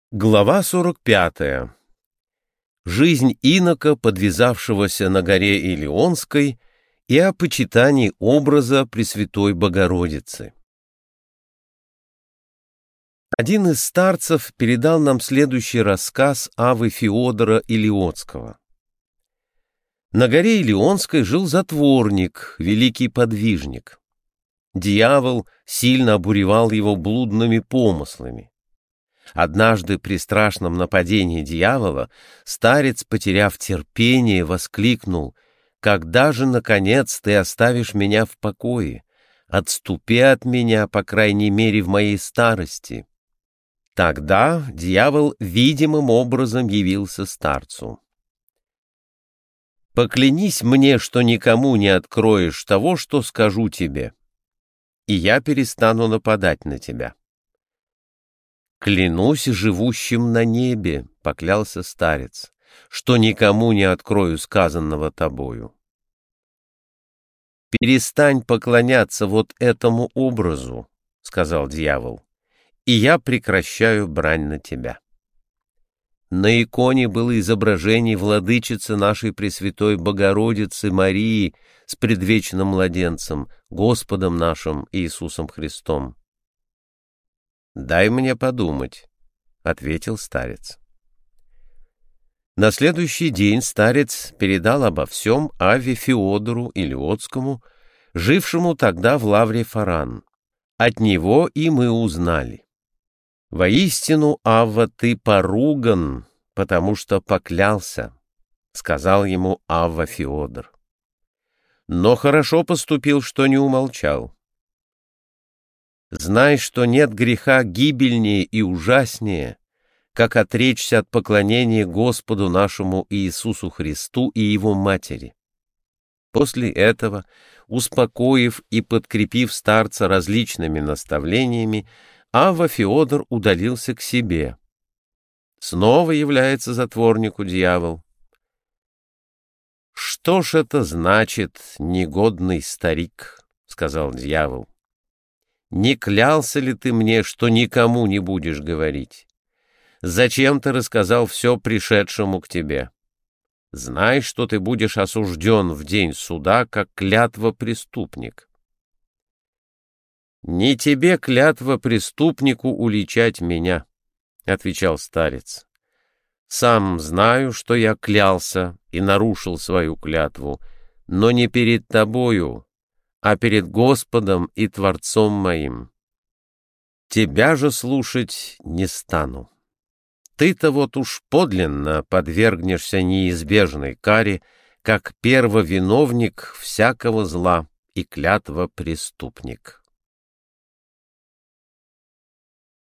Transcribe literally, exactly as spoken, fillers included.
Глава сорок пятая. Жизнь инока, подвязавшегося на горе Илионской, и о почитании образа Пресвятой Богородицы. Один из старцев передал нам следующий рассказ Аввы Феодора Илиотского. На горе Илионской жил затворник, великий подвижник. Дьявол сильно обуревал его блудными помыслами. Однажды при страшном нападении дьявола старец, потеряв терпение, воскликнул: «Когда же, наконец, ты оставишь меня в покое? Отступи от меня, по крайней мере, в моей старости». Тогда дьявол видимым образом явился старцу. «Поклянись мне, что никому не откроешь того, что скажу тебе, и я перестану нападать на тебя». «Клянусь живущим на небе», — поклялся старец, — «что никому не открою сказанного тобою». «Перестань поклоняться вот этому образу», — сказал дьявол, — «и я прекращаю брань на тебя». На иконе было изображение владычицы нашей Пресвятой Богородицы Марии с предвечным младенцем, Господом нашим Иисусом Христом. «Дай мне подумать», — ответил старец. На следующий день старец передал обо всем Авве Феодору Илиотскому, жившему тогда в лавре Фаран. От него и мы узнали: «Воистину, Авва, ты поруган, потому что поклялся», — сказал ему Авва Феодор. Но хорошо поступил, что не умолчал. «Знай, что нет греха гибельнее и ужаснее, как отречься от поклонения Господу нашему Иисусу Христу и Его Матери». После этого, успокоив и подкрепив старца различными наставлениями, Авва Феодор удалился к себе. Снова является затворнику дьявол. «Что ж это значит, негодный старик?» — сказал дьявол. «Не клялся ли ты мне, что никому не будешь говорить? Зачем ты рассказал все пришедшему к тебе? Знай, что ты будешь осужден в день суда, как клятва преступник». «Не тебе, клятва преступнику, уличать меня», — отвечал старец. «Сам знаю, что я клялся и нарушил свою клятву, но не перед тобою, а перед Господом и Творцом моим. Тебя же слушать не стану. Ты-то вот уж подлинно подвергнешься неизбежной каре, как первовиновник всякого зла и клятва преступник».